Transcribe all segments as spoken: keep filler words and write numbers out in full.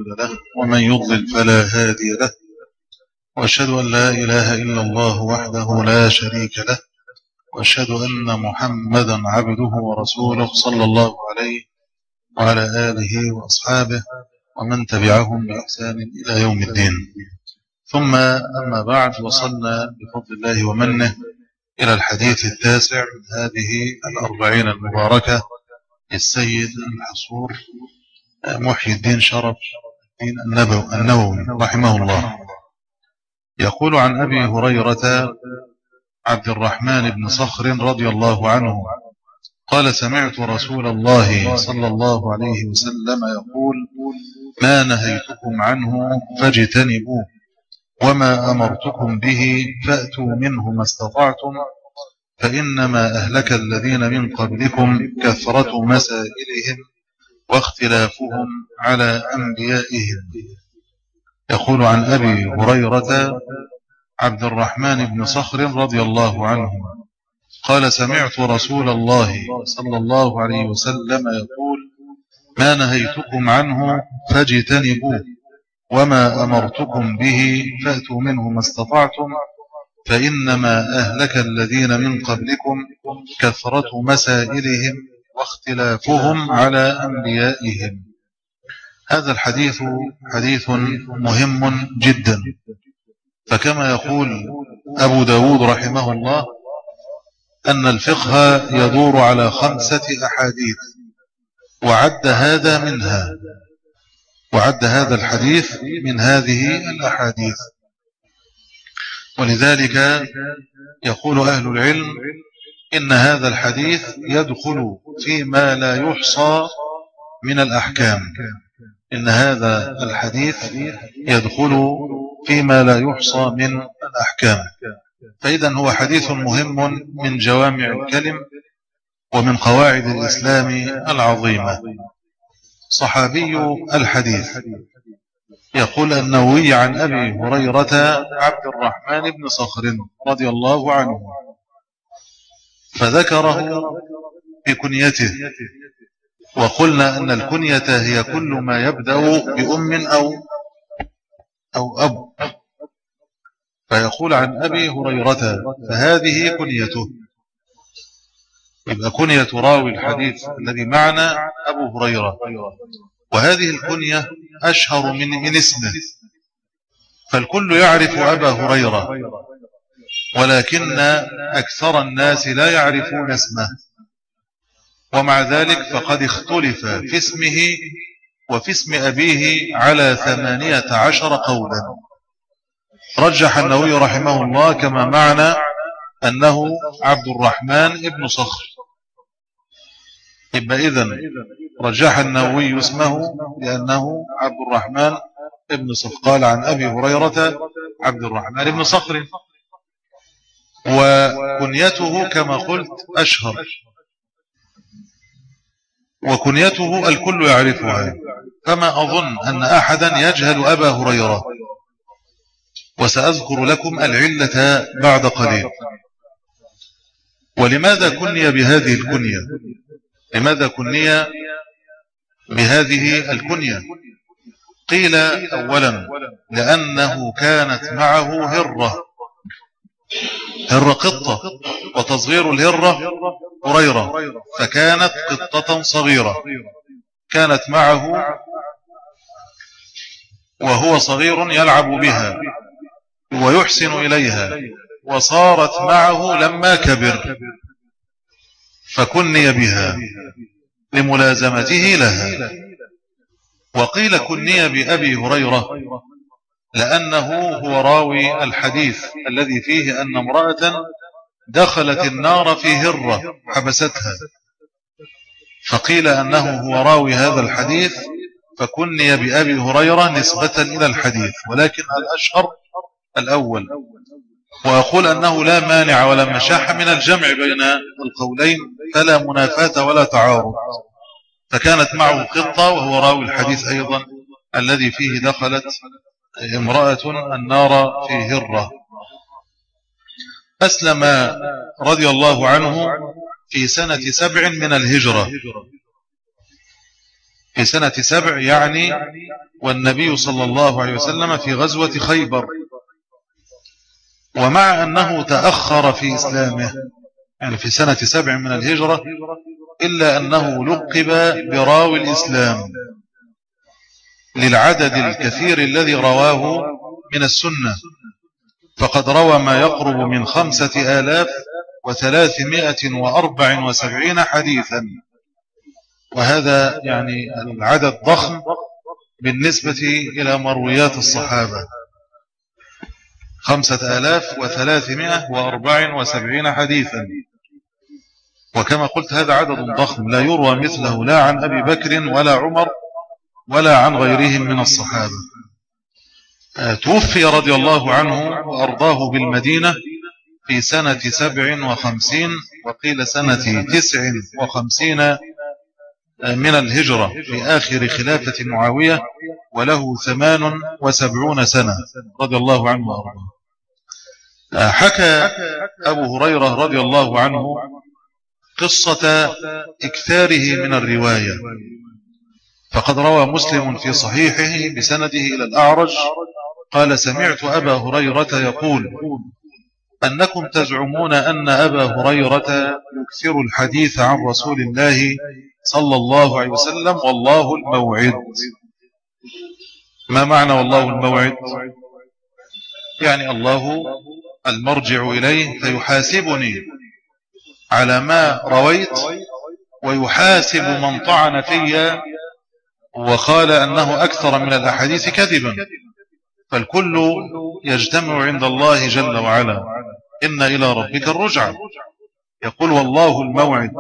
له ومن يضلل فلا هادي له، وأشهد أن لا إله إلا الله وحده لا شريك له، وأشهد أن محمدا عبده ورسوله صلى الله عليه وعلى آله وأصحابه ومن تبعهم بإحسان إلى يوم الدين. ثم أما بعد، وصلنا بفضل الله ومنه إلى الحديث التاسع من هذه الأربعين المباركة للسيد الحصور محي الدين شرف الدين النووي رحمه الله. يقول عن أبي هريرة عبد الرحمن بن صخر رضي الله عنه قال: سمعت رسول الله صلى الله عليه وسلم يقول: ما نهيتكم عنه فاجتنبوه، وما أمرتكم به فأتوا منه ما استطعتم، فإنما أهلك الذين من قبلكم كثرة مسائلهم واختلافهم على أنبيائهم. يقول عن أبي هريرة عبد الرحمن بن صخر رضي الله عنه قال: سمعت رسول الله صلى الله عليه وسلم يقول: ما نهيتكم عنه فاجتنبوه، وما أمرتكم به فأتوا منه ما استطعتم، فإنما أهلك الذين من قبلكم كثرة مسائلهم واختلافهم على أنبيائهم. هذا الحديث حديث مهم جدا، فكما يقول أبو داود رحمه الله أن الفقه يدور على خمسة أحاديث، وعد هذا منها، وعد هذا الحديث من هذه الأحاديث. ولذلك يقول أهل العلم إن هذا الحديث يدخل فيما لا يحصى من الأحكام، إن هذا الحديث يدخل فيما لا يحصى من الأحكام. فإذا هو حديث مهم من جوامع الكلم ومن قواعد الإسلام العظيمة. صحابي الحديث يقول النووي عن أبي هريرة عبد الرحمن بن صخر رضي الله عنه، فذكره بكنيته، وقلنا أن الكنية هي كل ما يبدأ بأم أو أو أب، فيقول عن أبي هريرة فهذه كنيته، يبقى كنية راوي الحديث الذي معنا أبو هريرة، وهذه الكنية أشهر من, من اسمه، فالكل يعرف أبا هريرة، ولكن أكثر الناس لا يعرفون اسمه، ومع ذلك فقد اختلف في اسمه وفي اسم أبيه على ثمانية عشر قولا. رجح النووي رحمه الله كما معنا أنه عبد الرحمن ابن صخر، يبقى إذن رجح النووي اسمه لأنه عبد الرحمن ابن صخر. قال عن أبي هريرة عبد الرحمن ابن صخر، وكنيته كما قلت أشهر، وكنيته الكل يعرفها، فما أظن أن أحدا يجهل أبا هريرة، وسأذكر لكم العلة بعد قليل. ولماذا كني بهذه الكنية؟ لماذا كني بهذه الكنية؟ قيل أولا لأنه كانت معه هرة، هرة قطة، وتصغير الهرة هريرة، فكانت قطة صغيرة كانت معه وهو صغير يلعب بها ويحسن إليها، وصارت معه لما كبر فكني بها لملازمته لها. وقيل كني بأبي هريرة لأنه هو راوي الحديث الذي فيه أن امرأة دخلت النار في هرة حبستها، فقيل أنه هو راوي هذا الحديث فكني بأبي هريرة نسبة إلى الحديث، ولكن الأشهر الأول. وأقول أنه لا مانع ولا مشاحة من الجمع بين القولين، فلا منافاة ولا تعارض. فكانت معه قطة وهو راوي الحديث أيضا الذي فيه دخلت امرأة النار في هرة. أسلم رضي الله عنه في سنة سبع من الهجرة، في سنة سبع يعني والنبي صلى الله عليه وسلم في غزوة خيبر. ومع أنه تأخر في إسلامه يعني في سنة سبع من الهجرة، إلا أنه لقب براوي الإسلام للعدد الكثير الذي رواه من السنة، فقد روى ما يقرب من خمسة آلاف وثلاثمائة وأربع وسبعين حديثا، وهذا يعني العدد ضخم بالنسبة إلى مرويات الصحابة. خمسة آلاف وثلاثمائة وأربع وسبعين حديثا، وكما قلت هذا عدد ضخم لا يروى مثله لا عن أبي بكر ولا عمر ولا عن غيرهم من الصحابة. توفي رضي الله عنه وأرضاه بالمدينة في سنة سبع وخمسين، وقيل سنة تسع وخمسين من الهجرة في آخر خلافة معاوية، وله ثمان وسبعون سنة رضي الله عنه وأرضاه. حكى أبو هريرة رضي الله عنه قصة إكثاره من الرواية، فقد روى مسلم في صحيحه بسنده إلى الأعرج قال: سمعت أبا هريرة يقول أنكم تزعمون أن أبا هريرة يكثر الحديث عن رسول الله صلى الله عليه وسلم والله الموعد. ما معنى والله الموعد؟ يعني الله المرجع إليه فيحاسبني على ما رويت، ويحاسب من طعن في وقال أنه أكثر من الأحاديث كذبا، فالكل يجتمع عند الله جل وعلا. إن إلى ربك الرجعة. يقول والله الموعد.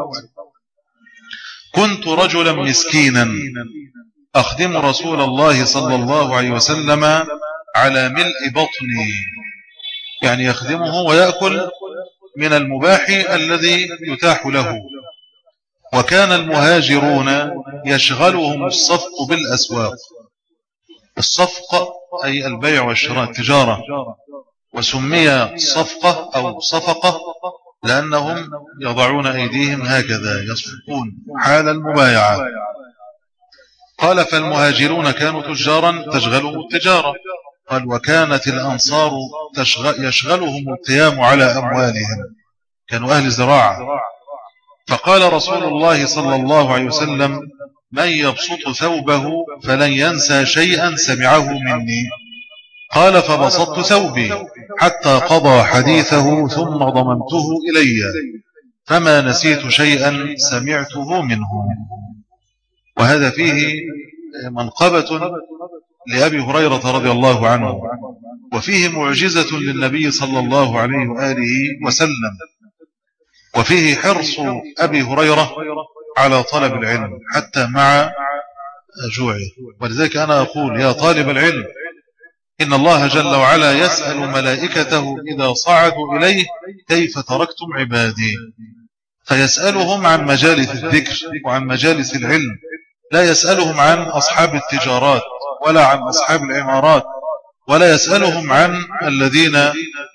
كنت رجلا مسكينا أخدم رسول الله صلى الله عليه وسلم على ملء بطني، يعني يخدمه ويأكل من المباح الذي يتاح له. وكان المهاجرون يشغلهم الصفق بالأسواق. الصفق أي البيع والشراء، التجارة، وسمي صفقة أو صفقة لأنهم يضعون أيديهم هكذا يصفقون حال المبايعة. قال: فالمهاجرون كانوا تجارا تشغلهم التجارة. قال: وكانت الأنصار يشغلهم القيام على أموالهم، كانوا أهل زراعة. فقال رسول الله صلى الله عليه وسلم: من يبسط ثوبه فلن ينسى شيئا سمعه مني. قال: فبسطت ثوبي حتى قضى حديثه ثم ضممته إلي، فما نسيت شيئا سمعته منه. وهذا فيه منقبة لأبي هريرة رضي الله عنه، وفيه معجزة للنبي صلى الله عليه وآله وسلم، وفيه حرص أبي هريرة على طلب العلم حتى مع جوعه. ولذلك أنا أقول يا طالب العلم، إن الله جل وعلا يسأل ملائكته إذا صعدوا إليه: كيف تركتم عبادي؟ فيسألهم عن مجالس الذكر وعن مجالس العلم، لا يسألهم عن أصحاب التجارات ولا عن أصحاب العمارات، ولا يسألهم عن الذين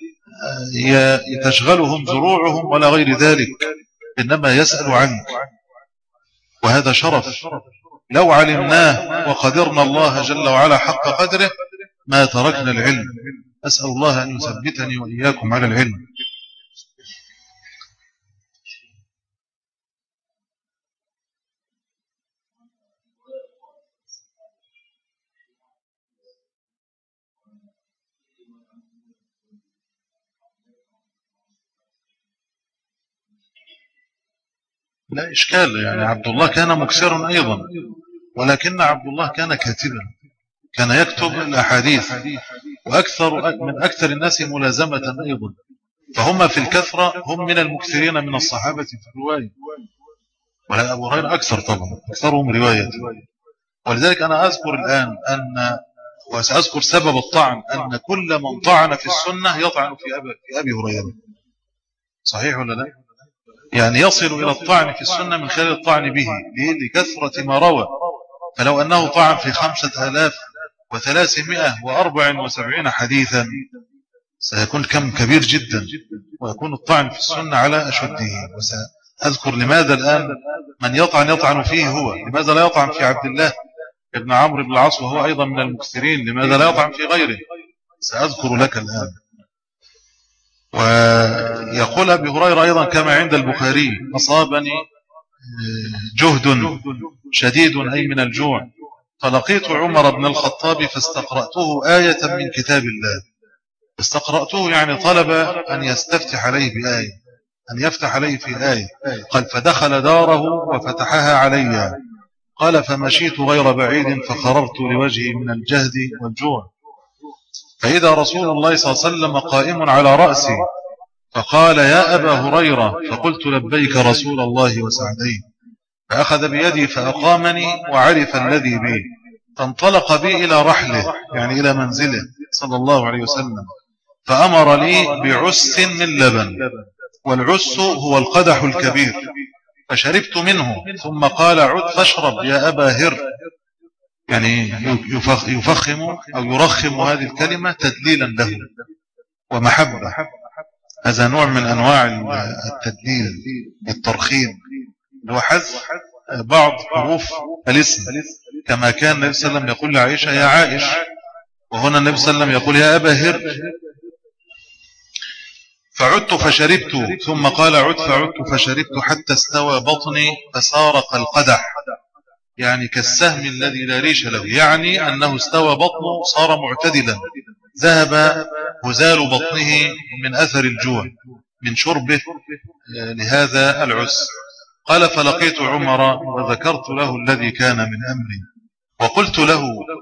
تشغلهم زروعهم ولا غير ذلك، إنما يسأل عنك. وهذا شرف لو علمناه وقدرنا الله جل وعلا حق قدره ما تركنا العلم. أسأل الله أن يثبتني وإياكم على العلم. لا إشكال، يعني عبد الله كان مكسرا أيضا، ولكن عبد الله كان كاتبا، كان يكتب الأحاديث، وأكثر من أكثر الناس ملازمة أيضا، فهم في الكثرة هم من المكثرين من الصحابة في الرواية. ولا أبو هريرة أكثر طبعا، أكثرهم رواية. ولذلك أنا أذكر الآن أن وسأذكر سبب الطعن، أن كل من طعن في السنة يطعن في أبي, في أبي هريرة. صحيح ولا لا؟ يعني يصل إلى الطعن في السنة من خلال الطعن به لكثرة ما روى. فلو أنه طعن في خمسة آلاف وثلاثمائة وأربع وسبعين حديثا سيكون كم كبير جدا، ويكون الطعن في السنة على أشده. وسأذكر لماذا الآن من يطعن يطعن فيه هو، لماذا لا يطعن في عبد الله ابن عمرو بن العاص وهو أيضا من المكثرين؟ لماذا لا يطعن في غيره؟ سأذكر لك الآن. ويقول أبي هريرة أيضا كما عند البخاري: أصابني جهد شديد أي من الجوع، فلقيت عمر بن الخطاب فاستقرأته آية من كتاب الله. استقرأته يعني طلب أن يستفتح عليه بآية، أن يفتح عليه في آية. قال: فدخل داره وفتحها علي. قال: فمشيت غير بعيد فخررت لوجهي من الجهد والجوع، فإذا رسول الله صلى الله عليه وسلم قائم على رأسي، فقال: يا أبا هريرة، فقلت: لبيك رسول الله وسعديه. فأخذ بيدي فأقامني وعرف الذي بي، فانطلق بي إلى رحله يعني إلى منزله صلى الله عليه وسلم، فأمر لي بعس من لبن، والعس هو القدح الكبير، فشربت منه، ثم قال: عد فاشرب يا أبا هر، يعني يفخم أو يرخم هذه الكلمة تدليلا له ومحبة. هذا نوع من أنواع التدليل، الترخيم، هو حذف بعض حروف الاسم، كما كان النبي صلى الله عليه وسلم يقول لعائشة: يا عائش، وهنا النبي صلى الله عليه وسلم يقول: يا أبا هر. فعدت فشربت، ثم قال: عد، فعدت فشربت حتى استوى بطني فصار كالقدح، يعني كالسهم الذي لا ريش له، يعني أنه استوى بطنه صار معتدلا، ذهب هزال بطنه من أثر الجوع من شربه لهذا العس. قال: فلقيت عمر وذكرت له الذي كان من أمري، وقلت له: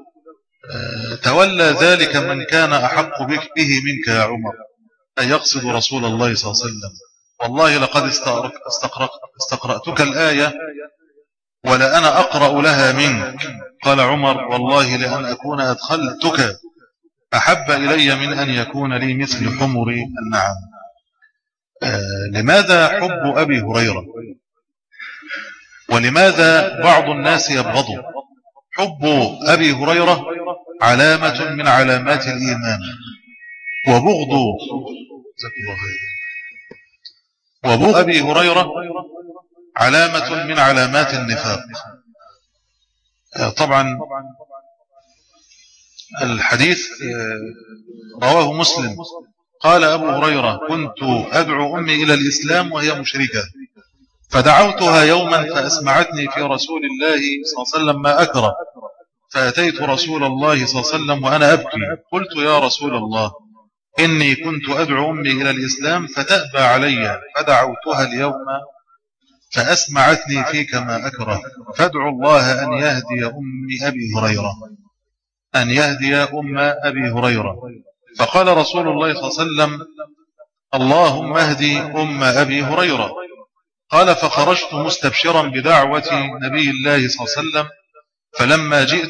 تولى ذلك من كان أحق بك به منك يا عمر، أي يقصد رسول الله صلى الله عليه وسلم. والله لقد استقرأتك الآية ولا أنا أقرأ لها منك. قال عمر: والله لأن أكون أدخلتك أحب إلي من أن يكون لي مثل حمر النعم. آه لماذا حب أبي هريرة؟ ولماذا بعض الناس يبغضه؟ حب أبي هريرة علامة من علامات الإيمان، وبغض وبغض أبي هريرة علامة من علامات النفاق. طبعا الحديث رواه مسلم. قال أبو هريرة: كنت أدعو أمي إلى الإسلام وهي مشركة، فدعوتها يوما فأسمعتني في رسول الله صلى الله عليه وسلم ما أكره، فأتيت رسول الله صلى الله عليه وسلم وأنا أبكي، قلت: يا رسول الله، إني كنت أدعو أمي إلى الإسلام فتأبى علي، فدعوتها اليوم فأسمعتني فيك ما أكره، فادعو الله أن يهدي أم أبي هريرة، أن يهدي أم أبي هريرة. فقال رسول الله صلى الله عليه وسلم: اللهم اهدي أم أبي هريرة. قال: فخرجت مستبشرا بدعوة نبي الله صلى الله عليه وسلم، فلما جئت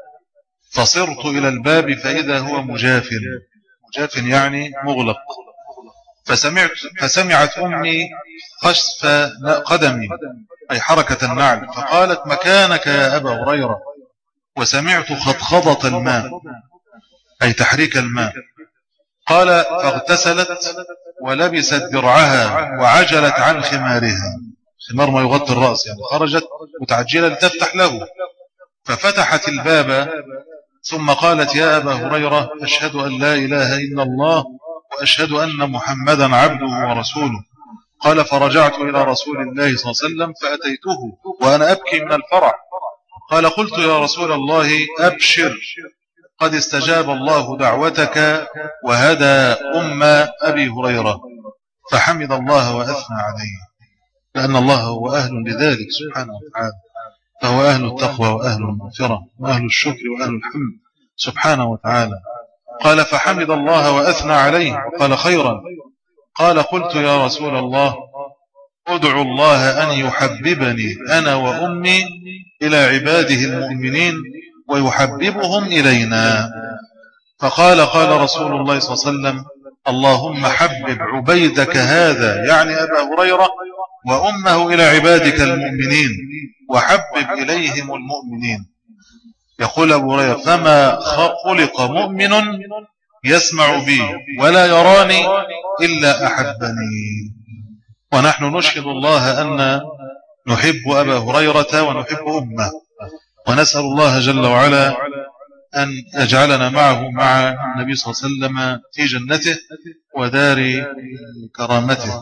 فصرت إلى الباب فإذا هو مجاف، مجاف يعني مغلق، فسمعت فسمعت أمي خسف قدمي أي حركة النعل، فقالت: مكانك يا أبا هريرة. وسمعت خضخضة الماء أي تحريك الماء. قال: فاغتسلت ولبست درعها وعجلت عن خمارها، خمار ما يغطي الرأس، يعني خرجت متعجلة لتفتح له، ففتحت الباب ثم قالت: يا أبا هريرة، أشهد أن لا إله إلا الله وأشهد أن محمدا عبده ورسوله. قال: فرجعت إلى رسول الله صلى الله عليه وسلم فأتيته وأنا أبكي من الفرح. قال: قلت: يا رسول الله، أبشر، قد استجاب الله دعوتك وهدى أم أبي هريرة. فحمد الله وأثنى عليه، لأن الله هو أهل لذلك سبحانه وتعالى، فهو أهل التقوى وأهل المغفرة وأهل الشكر وأهل الحمد سبحانه وتعالى. قال: فحمد الله وأثنى عليه وقال: خيرا. قال: قلت: يا رسول الله، ادعو الله أن يحببني أنا وأمي إلى عباده المؤمنين ويحببهم إلينا. فقال: قال رسول الله صلى الله عليه وسلم: اللهم حبب عبيدك هذا، يعني أبا هريرة، وأمه إلى عبادك المؤمنين وحبب إليهم المؤمنين. يقول أبو هريرة: فما خلق مؤمن يسمع بي ولا يراني إلا أحبني. ونحن نشهد الله أن نحب أبا هريرة ونحب أمه، ونسأل الله جل وعلا أن يجعلنا معه مع النبي صلى الله عليه وسلم في جنته ودار كرامته.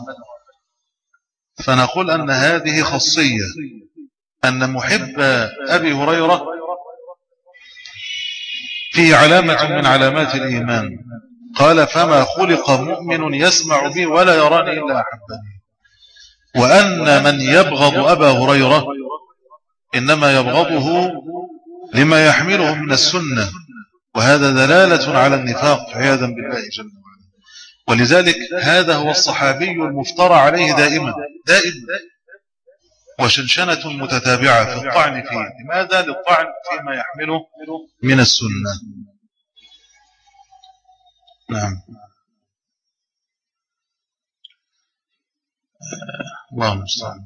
فنقول أن هذه خاصية، أن محب أبي هريرة فيه علامة من علامات الإيمان. قال فما خلق مؤمن يسمع بي ولا يراني إلا أحبني. وأن من يبغض أبا هريرة إنما يبغضه لما يحمله من السنة، وهذا دلالة على النفاق عياذا بالله جل وعلا. ولذلك هذا هو الصحابي المفترى عليه دائما دائما وشنشنة متتابعة في الطعن فيه. لماذا؟ للطعن فيما يحمله من السنة. نعم. الله المستعان.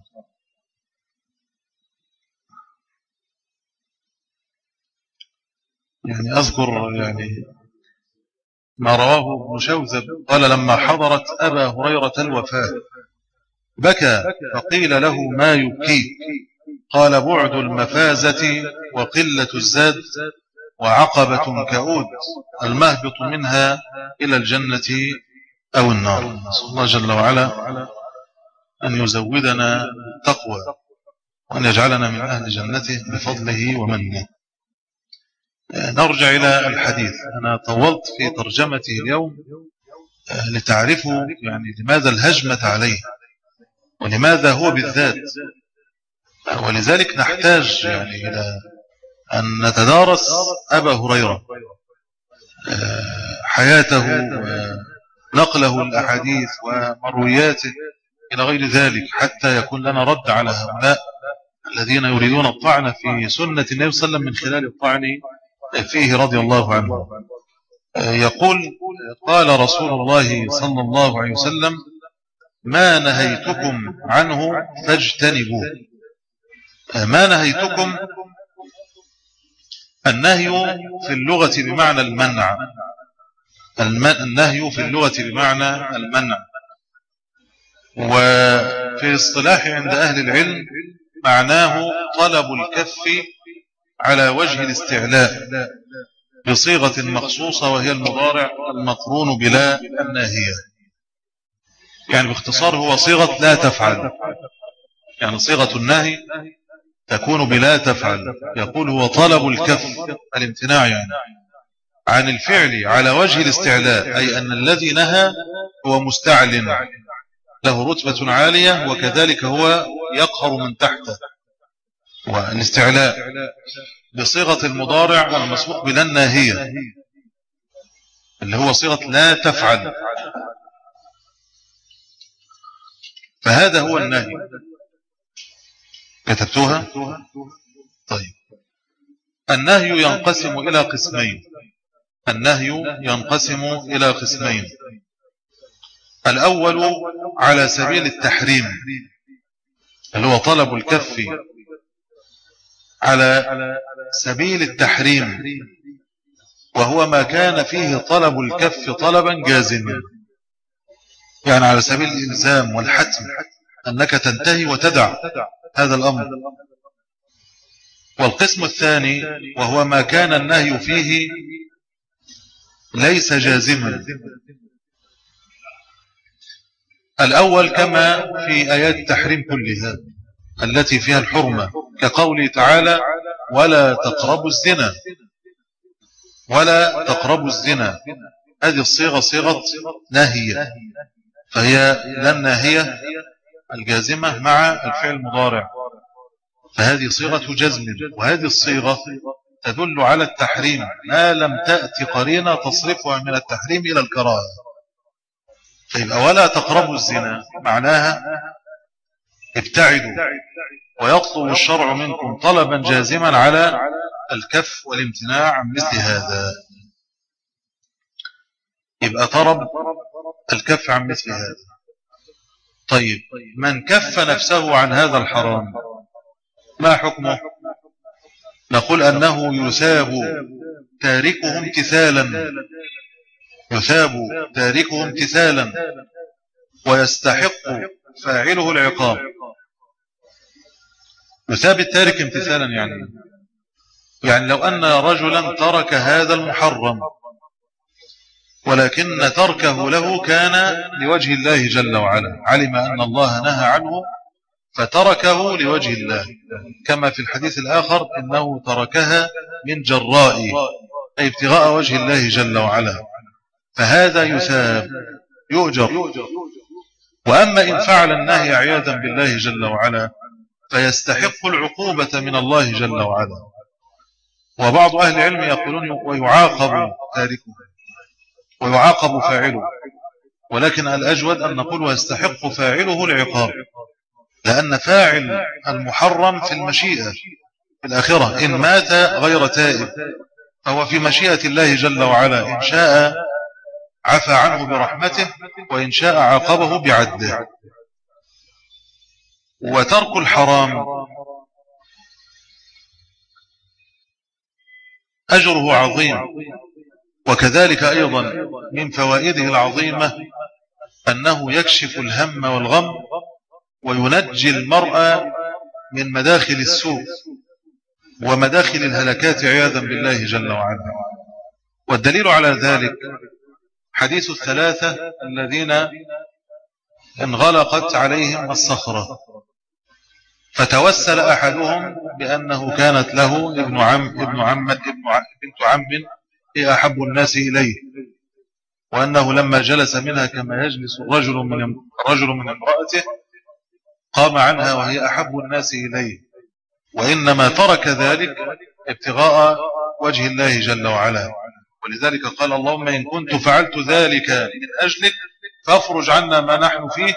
يعني أذكر يعني ما رواه ابن شوذب قال لما حضرت أبا هريرة الوفاة بكى فقيل له ما يبكيك؟ قال بعد المفازة وقلة الزاد وعقبة كؤود المهبط منها إلى الجنة أو النار. نسأل الله جل وعلا أن يزودنا تقوى وأن يجعلنا من أهل جنته بفضله ومنه. نرجع إلى الحديث. أنا طولت في ترجمته اليوم لتعرفوا يعني لماذا الهجمة عليه ولماذا هو بالذات، ولذلك نحتاج يعني إلى أن نتدارس أبا هريرة، حياته ونقله الأحاديث ومروياته إلى غير ذلك، حتى يكون لنا رد على هؤلاء الذين يريدون الطعن في سنة النبي صلى الله عليه وسلم من خلال الطعن فيه رضي الله عنه. يقول قال رسول الله صلى الله عليه وسلم ما نهيتكم عنه فاجتنبوه. ما نهيتكم، النهي في اللغة بمعنى المنع، النهي في اللغة بمعنى المنع، وفي اصطلاح عند أهل العلم معناه طلب الكف على وجه الاستعلاء بصيغة مخصوصة وهي المضارع المقرون بلا الناهية. يعني باختصار هو صيغة لا تفعل، يعني صيغة النهي تكون بلا تفعل. يقول هو طلب الكف الامتناع يعني عن الفعل على وجه الاستعلاء، أي أن الذي نهى هو مستعل له رتبة عالية وكذلك هو يقهر من تحته. والاستعلاء بصيغة المضارع المسبوق بلا الناهية اللي هو صيغة لا تفعل، فهذا هو النهي. كتبتوها؟ طيب. النهي ينقسم إلى قسمين، النهي ينقسم إلى قسمين. الأول على سبيل التحريم اللي هو طلب الكف على سبيل التحريم، وهو ما كان فيه طلب الكف طلبا جازما، يعني على سبيل الإلزام والحتم أنك تنتهي وتدع هذا الأمر. والقسم الثاني وهو ما كان النهي فيه ليس جازما. الأول كما في آيات التحريم كلها التي فيها الحرمة، كقوله تعالى ولا تقربوا الزنا، ولا تقربوا الزنا. هذه الصيغة صيغة ناهية، فهي لا الناهية الجازمة مع الفعل المضارع، فهذه صيغة جزم، وهذه الصيغة تدل على التحريم ما لم تأتي قرينة تصرفها من التحريم إلى الكراهة. فيبقى ولا تقربوا الزنا معناها ابتعدوا، ويطلب الشرع منكم طلبا جازما على الكف والامتناع عن مثل هذا. يبقى طلب الكف عن مثل هذا. طيب من كف نفسه عن هذا الحرام ما حكمه؟ نقول أنه يثاب تاركه امتثالا، يثاب تاركه امتثالا ويستحق فاعله العقاب. يثاب التارك امتثالا يعني يعني لو أن رجلا ترك هذا المحرم ولكن تركه له كان لوجه الله جل وعلا، علم أن الله نهى عنه فتركه لوجه الله، كما في الحديث الآخر إنه تركها من جراء أي ابتغاء وجه الله جل وعلا، فهذا يثاب يؤجر. وأما إن فعل النهي عياذا بالله جل وعلا فيستحق العقوبة من الله جل وعلا. وبعض أهل العلم يقولون ويعاقب تاركه ويعاقب فاعله، ولكن الأجود أن نقول ويستحق فاعله العقاب، لأن فاعل المحرم في المشيئة في الآخرة إن مات غير تائب فهو في مشيئة الله جل وعلا، إن شاء عفى عنه برحمته وإن شاء عاقبه بعدله. وترك الحرام أجره عظيم، وكذلك أيضا من فوائده العظيمة أنه يكشف الهم والغم وينجي المرء من مداخل السوء ومداخل الهلكات عياذا بالله جل وعلا. والدليل على ذلك حديث الثلاثة الذين انغلقت عليهم الصخرة فتوسل أحدهم بأنه كانت له ابن عم ابن عم ابن عم بنت عم هي أحب الناس إليه، وأنه لما جلس منها كما يجلس رجل من رجل من امرأته قام عنها وهي أحب الناس إليه، وإنما ترك ذلك ابتغاء وجه الله جل وعلا. ولذلك قال اللهم إن كنت فعلت ذلك من أجلك فافرج عنا ما نحن فيه،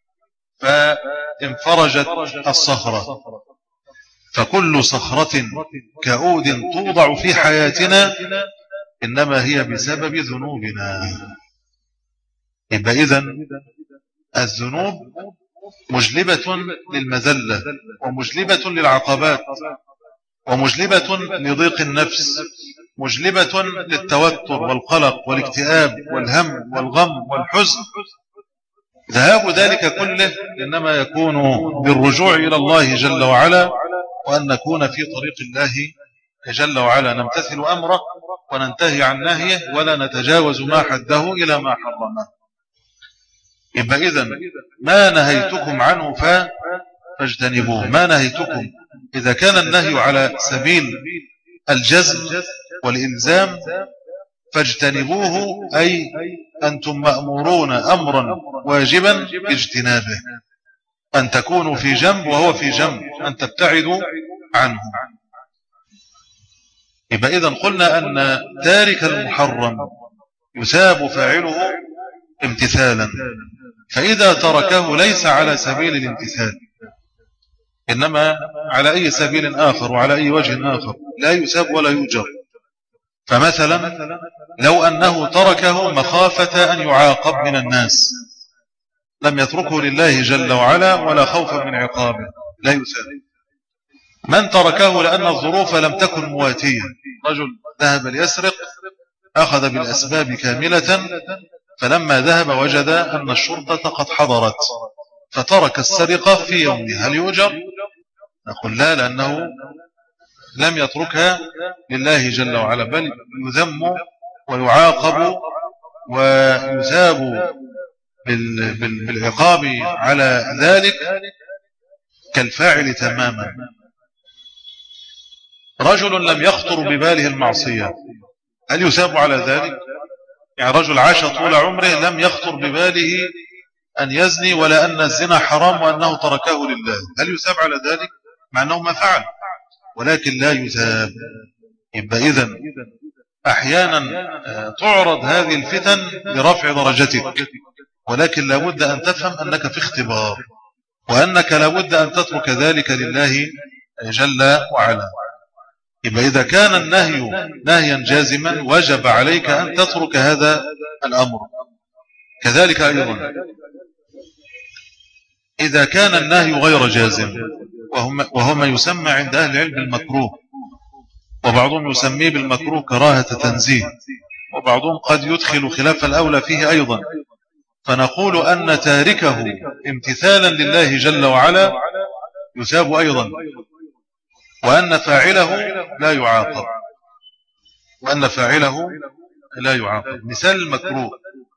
فانفرجت الصخرة. فكل صخرة كعود توضع في حياتنا إنما هي بسبب ذنوبنا. يبقى إذن الذنوب مجلبة للمذلة ومجلبة للعقبات ومجلبة لضيق النفس، مجلبة للتوتر والقلق والاكتئاب والهم والغم والحزن. ذهاب ذلك كله إنما يكون بالرجوع إلى الله جل وعلا، وأن نكون في طريق الله جل وعلا، نمتثل أمره وننتهي عن نهيه ولا نتجاوز ما حده إلى ما حرمه. يبقى إذن ما نهيتكم عنه فاجتنبوه، ما نهيتكم إذا كان النهي على سبيل الجزم والإلزام فاجتنبوه، أي أنتم مأمورون أمرا واجبا باجتنابه، أن تكونوا في جنب وهو في جنب، أن تبتعدوا عنه. يبقى إذن قلنا أن تارك المحرم يثاب فاعله امتثالا، فإذا تركه ليس على سبيل الامتثال إنما على أي سبيل آخر وعلى أي وجه آخر لا يثاب ولا يؤجر. فمثلا لو أنه تركه مخافة أن يعاقب من الناس لم يتركه لله جل وعلا ولا خوفا من عقابه لا يثاب. من تركه لأن الظروف لم تكن مواتية، رجل ذهب ليسرق أخذ بالأسباب كاملة، فلما ذهب وجد أن الشرطة قد حضرت فترك السرقة في يومه، هل يؤجر؟ نقول لا، لأنه لم يتركها لله جل وعلا، بل يذم ويعاقب ويثاب بالعقاب على ذلك كالفاعل تماما. رجل لم يخطر بباله المعصية هل يثاب على ذلك؟ يعني رجل عاش طول عمره لم يخطر بباله أن يزني ولا أن الزنا حرام وأنه تركه لله، هل يثاب على ذلك؟ مع أنه ما فعل، ولكن لا يثاب. يبقى إذن أحيانا تعرض هذه الفتن لرفع درجتك، ولكن لابد أن تفهم أنك في اختبار، وأنك لابد أن تترك ذلك لله جل وعلا. يبقى إذا كان النهي نهيا جازما وجب عليك أن تترك هذا الأمر. كذلك أيضا إذا كان النهي غير جازم وهو ما يسمى عند أهل العلم المكروه، وبعضهم يسميه بالمكروه كراهة تنزيه، وبعضهم قد يدخل خلاف الأولى فيه أيضا، فنقول أن تاركه امتثالا لله جل وعلا يثاب أيضا، وأن فاعله لا يعاقب وأن فاعله لا يعاقب. مثال المكروه،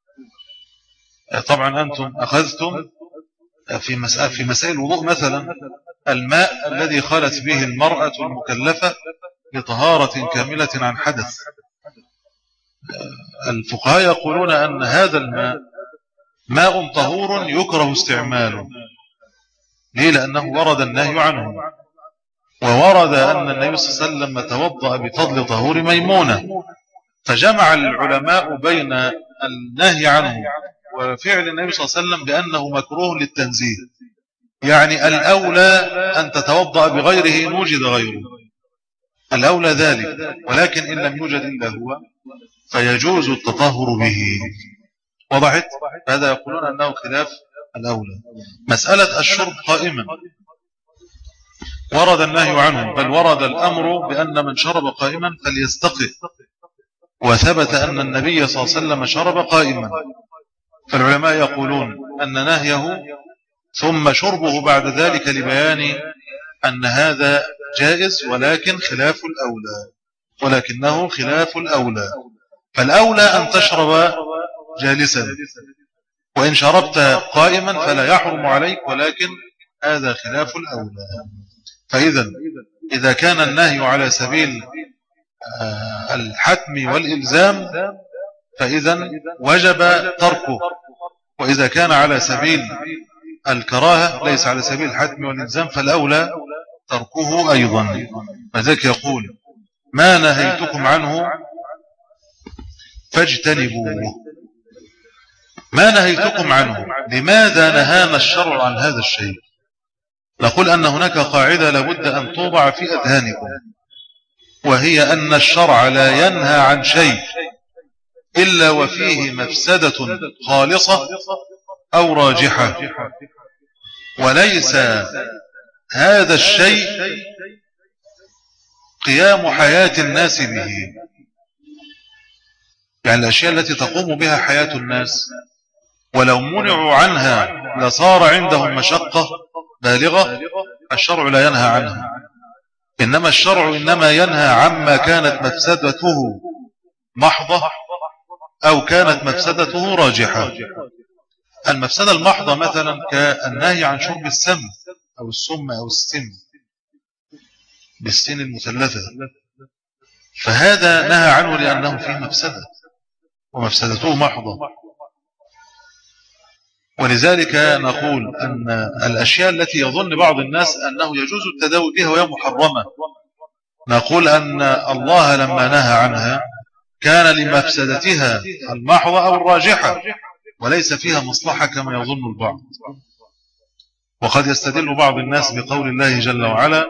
طبعا أنتم أخذتم في مسألة في مسائل الوضوء مثلا الماء الذي خلت به المرأة المكلفة لطهارة كاملة عن حدث. الفقهاء يقولون أن هذا الماء ماء طهور يكره استعماله. ليه؟ لأنه ورد النهي عنه، وورد أن النبي صلى الله عليه وسلم توضأ بفضل طهور ميمونة، فجمع العلماء بين النهي عنه وفعل النبي صلى الله عليه وسلم بأنه مكروه للتنزيه. يعني الأولى أن تتوضأ بغيره إن وجد غيره، الأولى ذلك، ولكن إن لم يوجد إلا هو فيجوز التطهر به. وضحت؟ هذا يقولون أنه خلاف الأولى. مسألة الشرب قائما ورد النهي عنه، بل ورد الأمر بأن من شرب قائما فليستقي، وثبت أن النبي صلى الله عليه وسلم شرب قائما. فالعلماء يقولون أن نهيه ثم شربه بعد ذلك لبيان أن هذا جائز، ولكن خلاف الأولى ولكنه خلاف الأولى. فالأولى أن تشرب جالسا، وإن شربت قائما فلا يحرم عليك، ولكن هذا خلاف الأولى. فإذا إذا كان النهي على سبيل الحتم والإلزام فإذا وجب تركه، وإذا كان على سبيل الكراهة ليس على سبيل الحتم والإلزام فالأولى تركه أيضا. فذلك يقول ما نهيتكم عنه فاجتنبوه. ما نهيتكم عنه، لماذا نهانا الشرع عن هذا الشيء؟ نقول أن هناك قاعدة لابد أن توضع في أذهانكم، وهي أن الشرع لا ينهى عن شيء إلا وفيه مفسدة خالصة أو راجحة، وليس هذا الشيء قيام حياة الناس به. يعني الأشياء التي تقوم بها حياة الناس ولو منعوا عنها لصار عندهم مشقة بالغة، الشرع لا ينهى عنها، إنما الشرع إنما ينهى عما كانت مفسدته محضة أو كانت مفسدته راجحة. المفسدة المحضة مثلا كالنهي عن شرب السم أو السم أو السم بالسين المثلثة، فهذا نهى عنه لأنه فيه مفسدة ومفسدته محضة. ولذلك نقول أن الأشياء التي يظن بعض الناس أنه يجوز التداوي بها وهي محرمة، نقول أن الله لما نهى عنها كان لمفسدتها المحضة أو الراجحة، وليس فيها مصلحة كما يظن البعض. وقد يستدل بعض الناس بقول الله جل وعلا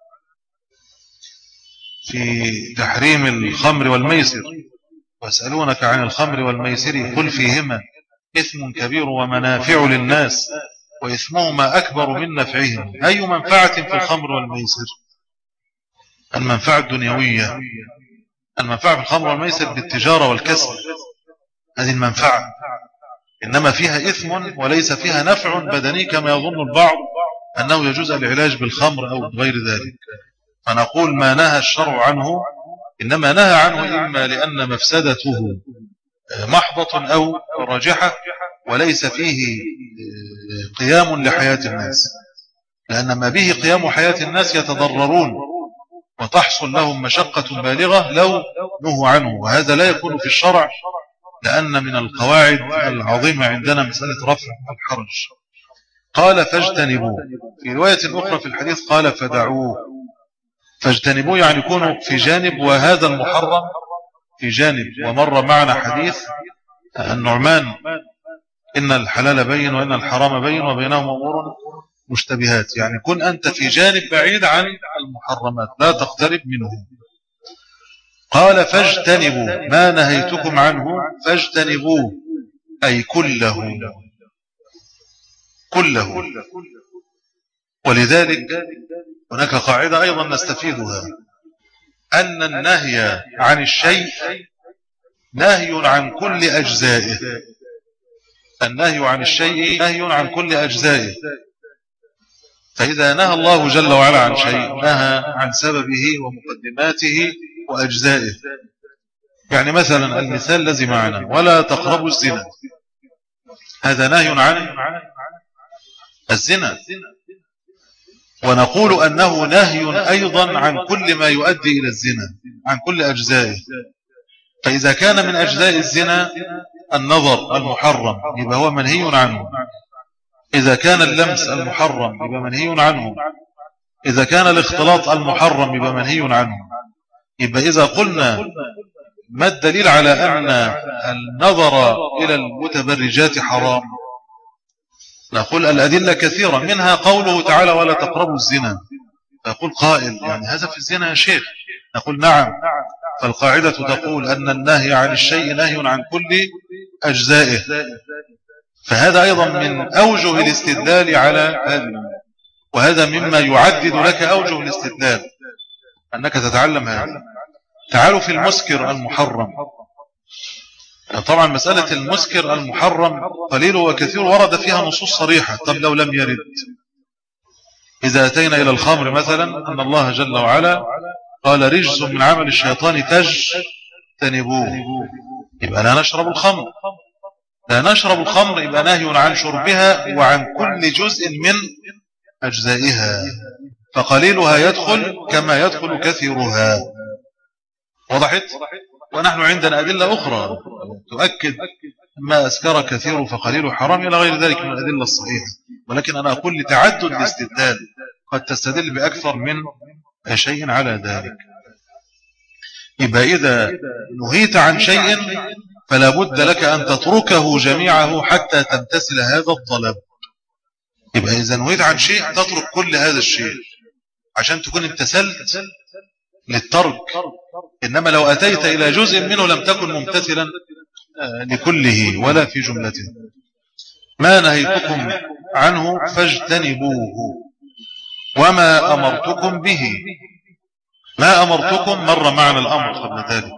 في تحريم الخمر والميسر: ويسألونك عن الخمر والميسر قل فيهما إثم كبير ومنافع للناس وإثمهما أكبر من نفعهم. أي منفعة في الخمر والميسر؟ المنفعة الدنيوية، المنفعة في الخمر والميسر بالتجارة والكسب، هذه المنفعة، إنما فيها إثم وليس فيها نفع بدني كما يظن البعض أنه يجوز العلاج بالخمر أو غير ذلك. فنقول ما نهى الشرع عنه إنما نهى عنه إما لأن مفسدته محضة أو راجحة، وليس فيه قيام لحياة الناس، لأن ما به قيام حياة الناس يتضررون وتحصل لهم مشقة بالغة لو نهوا عنه، وهذا لا يكون في الشرع، لأن من القواعد العظيمة عندنا مسألة رفع الحرج. قال فاجتنبوه. في رواية أخرى في الحديث قال فدعوه. فاجتنبوه يعني يكونوا في جانب، وهذا المحرم في جانب. ومر معنا حديث النعمان: إن الحلال بين وإن الحرام بين وبينهما أمور مشتبهات. يعني كن أنت في جانب بعيد عن المحرمات لا تقترب منه. قال فاجتنبوا ما نهيتكم عنه فاجتنبوه، أي كله كله. ولذلك هناك قاعدة أيضا نستفيدها، أن النهي عن الشيء نهي عن كل أجزائه. النهي عن الشيء نهي عن كل أجزائه. فإذا نهى الله جل وعلا عن شيء نهى عن سببه ومقدماته وأجزائه. يعني مثلا المثال الذي معنا ولا تقربوا الزنا، هذا نهي عن الزنا، ونقول أنه نهي أيضا عن كل ما يؤدي إلى الزنا، عن كل أجزائه. فإذا كان من أجزاء الزنا النظر المحرم يبقى هو منهي عنه، إذا كان اللمس المحرم يبقى منهي عنه، إذا كان الاختلاط المحرم يبقى منهي عنه. يبقى إذا قلنا ما الدليل على أن النظر إلى المتبرجات حرام، نقول الأدلة كثيرة، منها قوله تعالى ولا تقربوا الزنا. فيقول قائل يعني هذا في الزنا يا شيخ، نقول نعم، فالقاعدة تقول أن النهي عن الشيء نهي عن كل أجزائه، فهذا أيضا من أوجه الاستدلال على هذا، وهذا مما يعدد لك أوجه الاستدلال أنك تتعلم هذا. تعالوا في المسكر المحرم. طبعا مسألة المسكر المحرم قليل وكثير ورد فيها نصوص صريحة. طب لو لم يرد، إذا أتينا إلى الخمر مثلا أن الله جل وعلا قال رجس من عمل الشيطان تجتنبوه، يبقى لا نشرب الخمر، لا نشرب الخمر يبقى نهي عن شربها وعن كل جزء من أجزائها، فقليلها يدخل كما يدخل كثيرها. وضحت؟ ونحن عندنا أدلة أخرى تؤكد ما أسكر كثير فقليل حرام إلى غير ذلك من الأدلة الصحيحة، ولكن أنا أقول لتعدد الاستدلال قد تستدل بأكثر من شيء على ذلك. يبقى إذا نهيت عن شيء فلا بد لك أن تتركه جميعه حتى تمتثل هذا الطلب. يبقى إذا نهيت عن شيء تترك كل هذا الشيء عشان تكون امتثلت للترك، إنما لو أتيت إلى جزء منه لم تكن ممتثلا لكله ولا في جملته. ما نهيتكم عنه فاجتنبوه وما أمرتكم به. ما أمرتكم مر معنا الأمر قبل ذلك،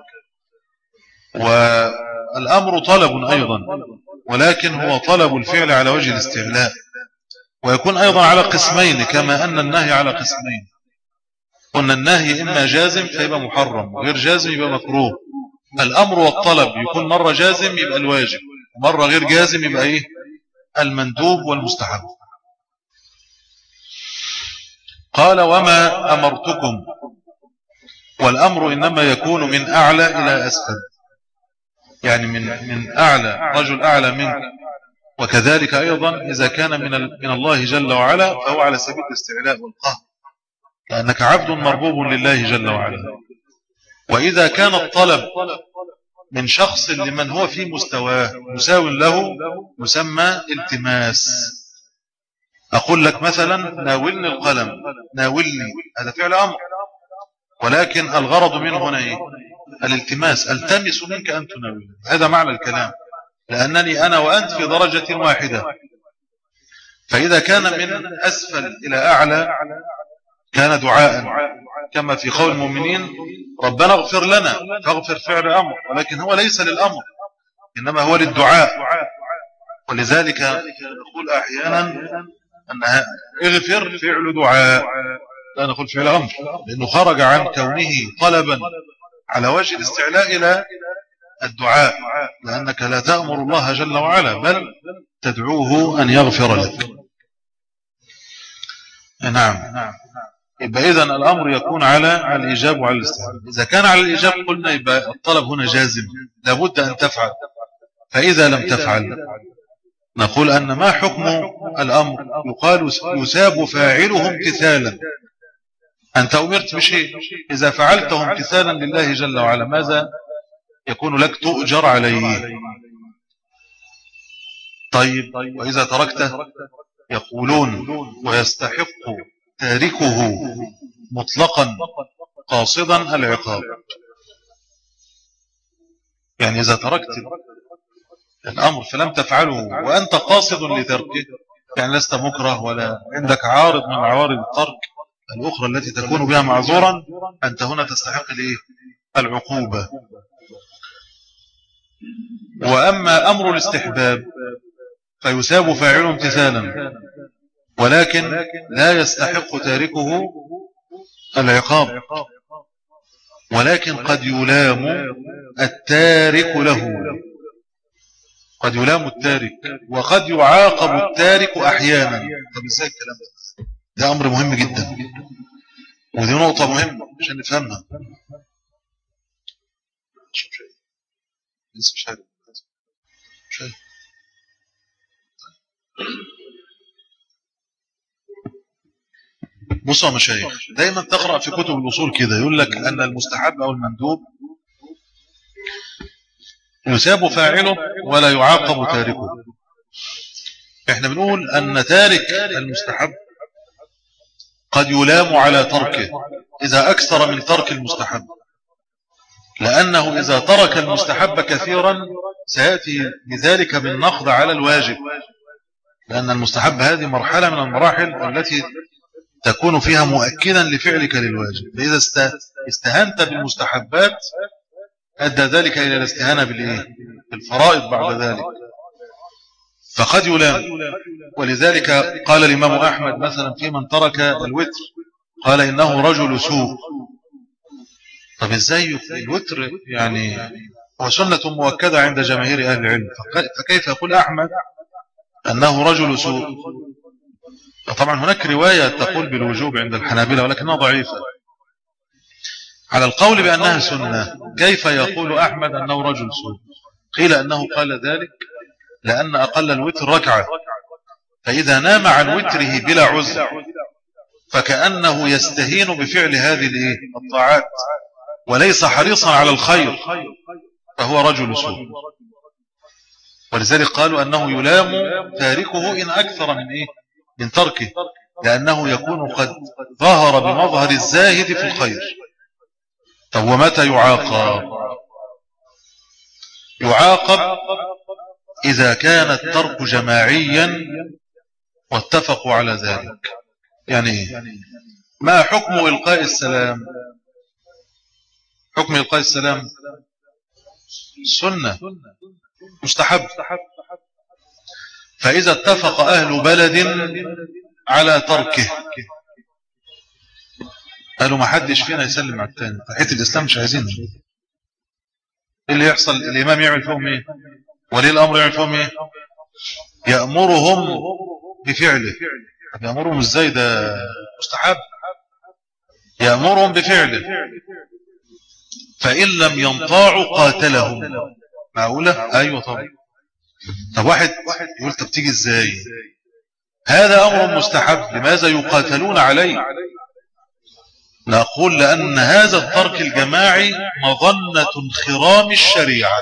والأمر طلب أيضا، ولكن هو طلب الفعل على وجه الاستعلاء، ويكون أيضا على قسمين كما أن النهي على قسمين. قلنا النهي إما جازم فيبقى محرم، وغير جازم يبقى مكروه. الأمر والطلب يكون مرة جازم يبقى الواجب، ومرة غير جازم يبقى إيه؟ المندوب والمستحب. قال وما أمرتكم، والأمر إنما يكون من أعلى إلى أسفل، يعني من من أعلى، رجل أعلى منك، وكذلك أيضا إذا كان من من الله جل وعلا فهو على سبيل الاستعلاء والقهر، لأنك عبد مربوب لله جل وعلا. وإذا كان الطلب من شخص لمن هو في مستواه مساو له يسمى التماس. أقول لك مثلا ناولني القلم، ناولني، هذا فعل أمر، ولكن الغرض منه هنا إيه؟ الالتماس، التمس منك أن تناولني، هذا معنى الكلام، لأنني أنا وأنت في درجة واحدة. فإذا كان من أسفل إلى أعلى كان دعاء، كما في قول المؤمنين ربنا اغفر لنا، فاغفر فعل أمر، ولكن هو ليس للأمر إنما هو للدعاء. ولذلك نقول أحيانا أنها اغفر فعل دعاء، لا نقول فعل أمر، لأنه خرج عن كونه طلبا على وجه الاستعلاء إلى الدعاء، لأنك لا تأمر الله جل وعلا بل تدعوه أن يغفر لك. نعم. يبقى إذن الأمر يكون على الإجاب وعلى الاستعلاء. إذا كان على الإجاب قلنا يبقى الطلب هنا جازم، لابد أن تفعل. فإذا لم تفعل نقول أن ما حكم الأمر؟ يقال يثاب فاعله امتثالا. أنت أمرت بشيء، إذا فعلته امتثالا لله جل وعلا ماذا يكون لك؟ تؤجر عليه. طيب وإذا تركته يقولون ويستحق تاركه مطلقا قاصدا العقاب. يعني إذا تركت الأمر فلم تفعله وأنت قاصد لتركه، يعني لست مكره ولا عندك عارض من عوارض الترك الأخرى التي تكون بها معذورا، أنت هنا تستحق العقوبة. وأما أمر الاستحباب فيثاب فاعله امتثالا، ولكن لا يستحق تاركه العقاب، ولكن قد يلام التارك له، قد يلام التارك وقد يعاقب التارك أحيانا. طب ازاي الكلام ده؟ ده أمر مهم جدا، ودي نقطة مهمة عشان نفهمها. مش عارف مش عارف. بصوا يا مشايخ، دايما تقرأ في كتب الأصول كده يقول لك أن المستحب أو المندوب يثاب فاعله ولا يعاقب تاركه. احنا بنقول أن تارك المستحب قد يلام على تركه إذا أكثر من ترك المستحب، لأنه إذا ترك المستحب كثيرا سيأتي بذلك بالنقض على الواجب، لأن المستحب هذه مرحلة من المراحل التي تكون فيها مؤكدا لفعلك للواجب، فإذا استهنت بالمستحبات أدى ذلك إلى الاستهانة بالفرائض بعد ذلك، فقد يلام. ولذلك قال الإمام أحمد مثلا في من ترك الوتر قال إنه رجل سوء. طب إزاي الوتر يعني هو سنة مؤكدة عند جماهير أهل العلم، فكيف يقول أحمد أنه رجل سوء؟ طبعا هناك رواية تقول بالوجوب عند الحنابلة ولكنها ضعيفة. على القول بأنها سنة كيف يقول أحمد أنه رجل سوء؟ قيل أنه قال ذلك لأن أقل الوتر ركعة، فإذا نام عن وتره بلا عذر فكأنه يستهين بفعل هذه الطاعات وليس حريصا على الخير، فهو رجل سوء. ولذلك قالوا أنه يلام تاركه إن أكثر من إيه؟ من تركه، لأنه يكون قد ظهر بمظهر الزاهد في الخير. طب ومتى يعاقب؟ يعاقب إذا كان الترك جماعيا واتفقوا على ذلك. يعني ما حكم إلقاء السلام؟ حكم إلقاء السلام سنة مستحب، فإذا اتفق أهل بلد على تركه قالوا ما حدش فينا يسلم على الثاني، تحية الإسلام مش عايزين، اللي يحصل الإمام يعمل فيهم إيه؟ ولي الأمر يعمل فيهم إيه؟ يأمرهم بفعله. يأمرهم إزاي؟ ده مستحب، يأمرهم بفعله، فإن لم ينطاعوا قاتلهم. معقولة؟ أيوة طبعا. طب واحد يقول طب تيجي إزاي؟ هذا أمر مستحب، لماذا يقاتلون عليه؟ نقول لأن هذا الترك الجماعي مظنة انخرام الشريعة.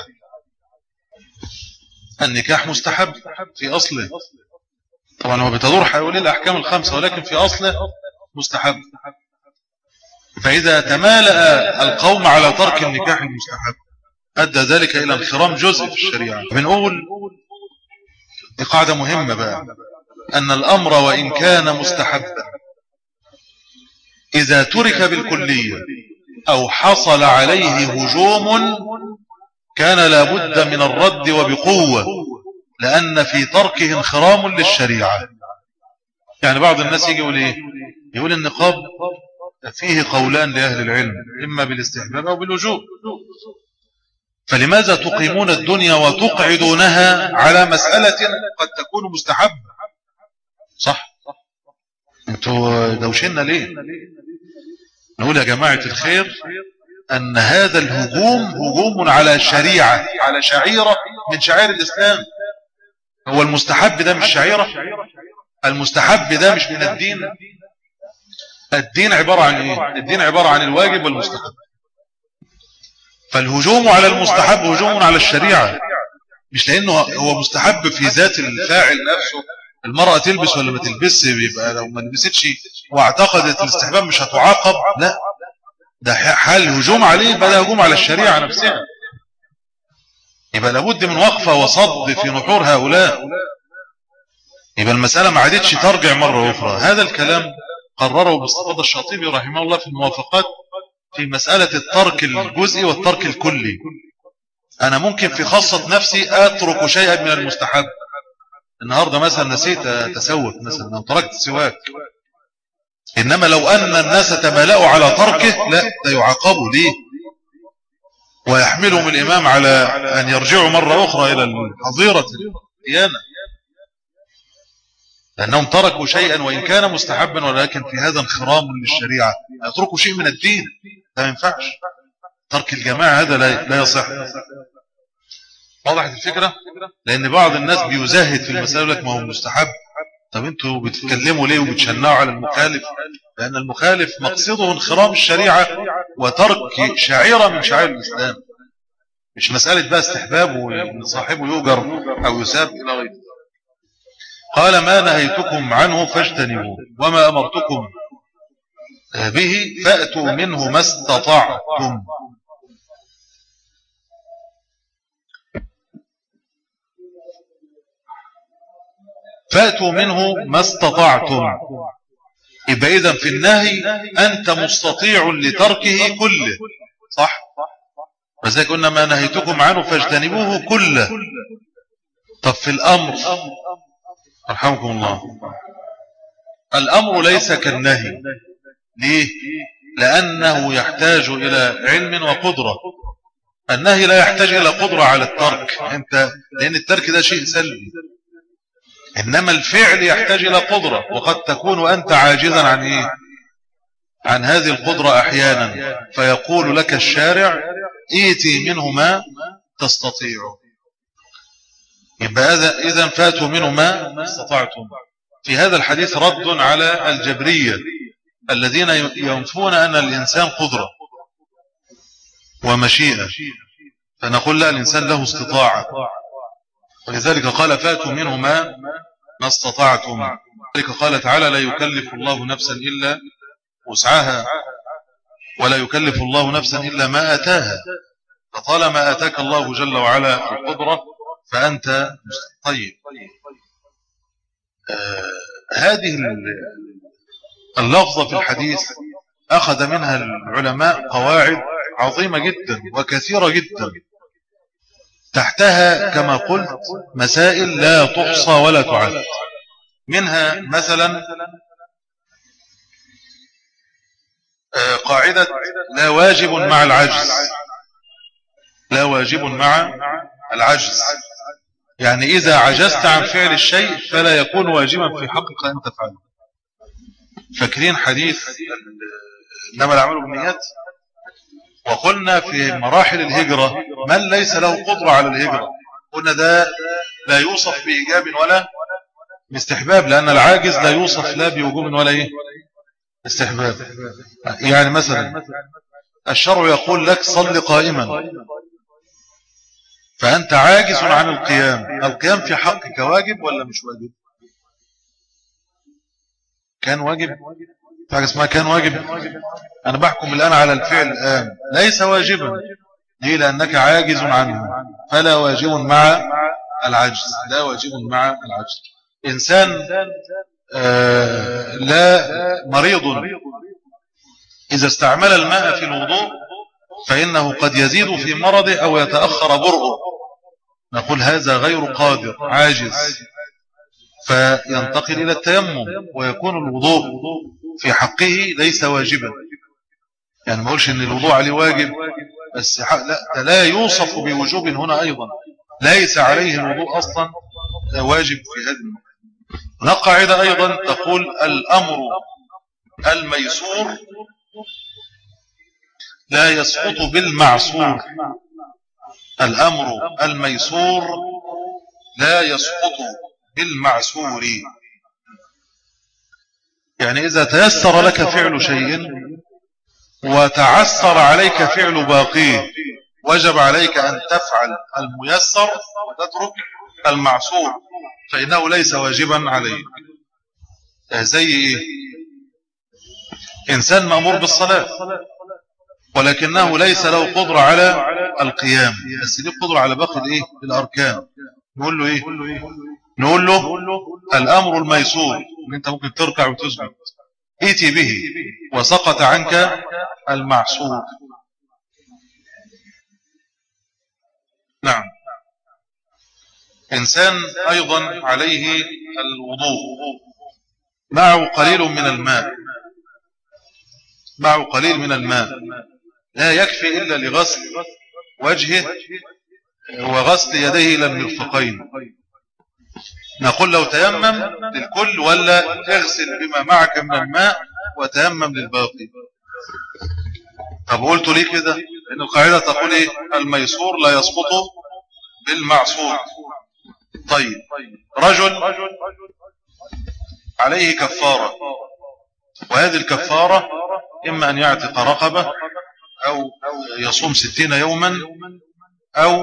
النكاح مستحب في أصله، طبعا هو بتدور حول الأحكام الخمسة ولكن في أصله مستحب، فإذا تمالأ القوم على ترك النكاح المستحب أدى ذلك إلى انخرام جزء في الشريعة. بنقول دي قاعدة مهمة بقى، أن الأمر وإن كان مستحبا إذا ترك بالكلية أو حصل عليه هجوم كان لابد من الرد وبقوة، لأن في تركه انخرام للشريعة. يعني بعض الناس يجي يقول إيه؟ يقول النقاب فيه قولان لأهل العلم، إما بالاستحباب أو بالوجوب، فلماذا تقيمون الدنيا وتقعدونها على مسألة قد تكون مستحبة؟ صح؟ انتوا دوشنا ليه؟ نقول يا جماعة الخير أن هذا الهجوم هجوم على شريعة، على شعيرة من شعائر الإسلام. هو المستحب ده مش شعيرة؟ المستحب ده مش من الدين؟ الدين عبارة عن إيه؟ الدين عبارة عن الواجب والمستحب، فالهجوم على المستحب هجوم على الشريعة، مش لأنه هو مستحب في ذات الفاعل نفسه. المرأة تلبس ولا ما تلبس، بيبقى لو ما لبستش واعتقدت الاستحباب مش هتعاقب، لا، ده حال هجوم عليه، بل هجوم على الشريعة نفسها. يبقى لابد من وقفة وصد في نحور هؤلاء، يبقى المسألة ما عادتش ترجع مرة أخرى. هذا الكلام قرره باستفاضة الشاطبي رحمه الله في الموافقات في مسألة الترك الجزئي والترك الكلي. أنا ممكن في خاصة نفسي أترك شيئا من المستحب، النهاردة مثلا نسيت أتسوك مثلا أو تركت السواك، إنما لو أن الناس تمالأوا على تركه لا يعاقبوا ليه، ويحملهم الإمام على أن يرجعوا مرة أخرى إلى الحظيرة الديانة، لأنهم تركوا شيئا وإن كان مستحبا، ولكن في هذا انخرام للشريعة، يتركوا شيء من الدين، لا ينفعش ترك الجماعة، هذا لا يصح. وضحت الفكرة؟ لأن بعض الناس بيزاهد في المسألة، لك ما هو مستحب. طب انتوا بتتكلموا ليه وبتشنعوا على المخالف؟ لأن المخالف مقصده انخرام الشريعة وترك شعيرة من شعائر الإسلام، مش مسألة بقى استحباب وإن صاحبه يؤجر أو يساب إلى غيره. قال ما نهيتكم عنه فاجتنبوه وما أمرتكم به فأتوا منه ما استطعتم. فأتوا منه ما استطعتم، يبقى إذن في النهي أنت مستطيع لتركه كله، صح؟ فذلك قلنا ما نهيتكم عنه فاجتنبوه كله. طب في الأمر رحمكم الله، الأمر ليس كالنهي. ليه؟ لأنه يحتاج إلى علم وقدرة، النهي لا يحتاج إلى قدرة على الترك، أنت لأن الترك ده شيء سلبي، إنما الفعل يحتاج إلى قدرة، وقد تكون أنت عاجزا عن إيه؟ عن هذه القدرة أحيانا، فيقول لك الشارع إيتي منه ما تستطيع. يبقى إذن فاتوا منه ما استطعتم. في هذا الحديث رد على الجبرية الذين ينفون أن الإنسان قدرة ومشيئة، فنقول لا، الإنسان له استطاعة، ولذلك قال فاتوا منه ما ما استطعتم. ذلك قال تعالى لا يكلف الله نفسا إلا وسعها ولا يكلف الله نفسا إلا ما أتاها، فطالما أتاك الله جل وعلا القدرة فأنت طيب. آه هذه اللفظة في الحديث أخذ منها العلماء قواعد عظيمة جدا وكثيرة جدا، تحتها كما قلت مسائل لا تحصى ولا تعد. منها مثلا قاعدة لا واجب مع العجز، لا واجب مع العجز، يعني إذا عجزت عن فعل الشيء فلا يكون واجبا في حقك أن تفعله. فاكرين حديث إنما الأعمال بالنيات؟ وقلنا في مراحل الهجرة من ليس له قدرة على الهجرة قلنا ده لا يوصف بإيجاب ولا باستحباب، لأن العاجز لا يوصف لا بوجوب ولا إيه استحباب. يعني مثلا الشرع يقول لك صل قائما، فأنت عاجز عن القيام، القيام في حقك واجب ولا مش واجب؟ كان واجب، في حاجة اسمها كان واجب. أنا بحكم الآن على الفعل الآن ليس واجبا، ليه؟ لأنك عاجز عنه، فلا واجب مع العجز، لا واجب مع العجز. إنسان آه لا مريض إذا استعمل الماء في الوضوء فإنه قد يزيد في مرضه أو يتأخر برؤه، نقول هذا غير قادر عاجز، فينتقل إلى التيمم ويكون الوضوء في حقه ليس واجبا. يعني ما أقولش أن الوضوء عليه واجب بس لا، لا يوصف بوجوب هنا أيضا، ليس عليه الوضوء أصلا واجب في هذه المكان. هناك قاعدة أيضا تقول الأمر الميسور لا يسقط بالمعصور، الأمر الميسور لا يسقط بالمعسور، يعني إذا تيسر لك فعل شيء وتعسر عليك فعل باقيه وجب عليك أن تفعل الميسر وتترك المعسور، فإنه ليس واجبا عليك. زي إيه؟ إنسان مأمور بالصلاة ولكنه ليس له قدرة على القيام، بس له قدرة على باقي الإيه؟ الأركان، نقول له إيه؟ نقول له الأمر الميسور إن أنت ممكن تركع وتسجد، ائتي به وسقط عنك المعسور. نعم. إنسان أيضا عليه الوضوء، معه قليل من الماء، معه قليل من الماء لا يكفي إلا لغسل وجهه وغسل يديه إلى المرفقين، نقول لو تيمم للكل ولا اغسل بما معك من الماء وتيمم للباقي؟ طب قلت ليه كده؟ لأن القاعدة تقول إيه؟ الميسور لا يسقط بالمعسور. طيب رجل عليه كفارة، وهذه الكفارة إما أن يعتق رقبة أو يصوم ستين يوما أو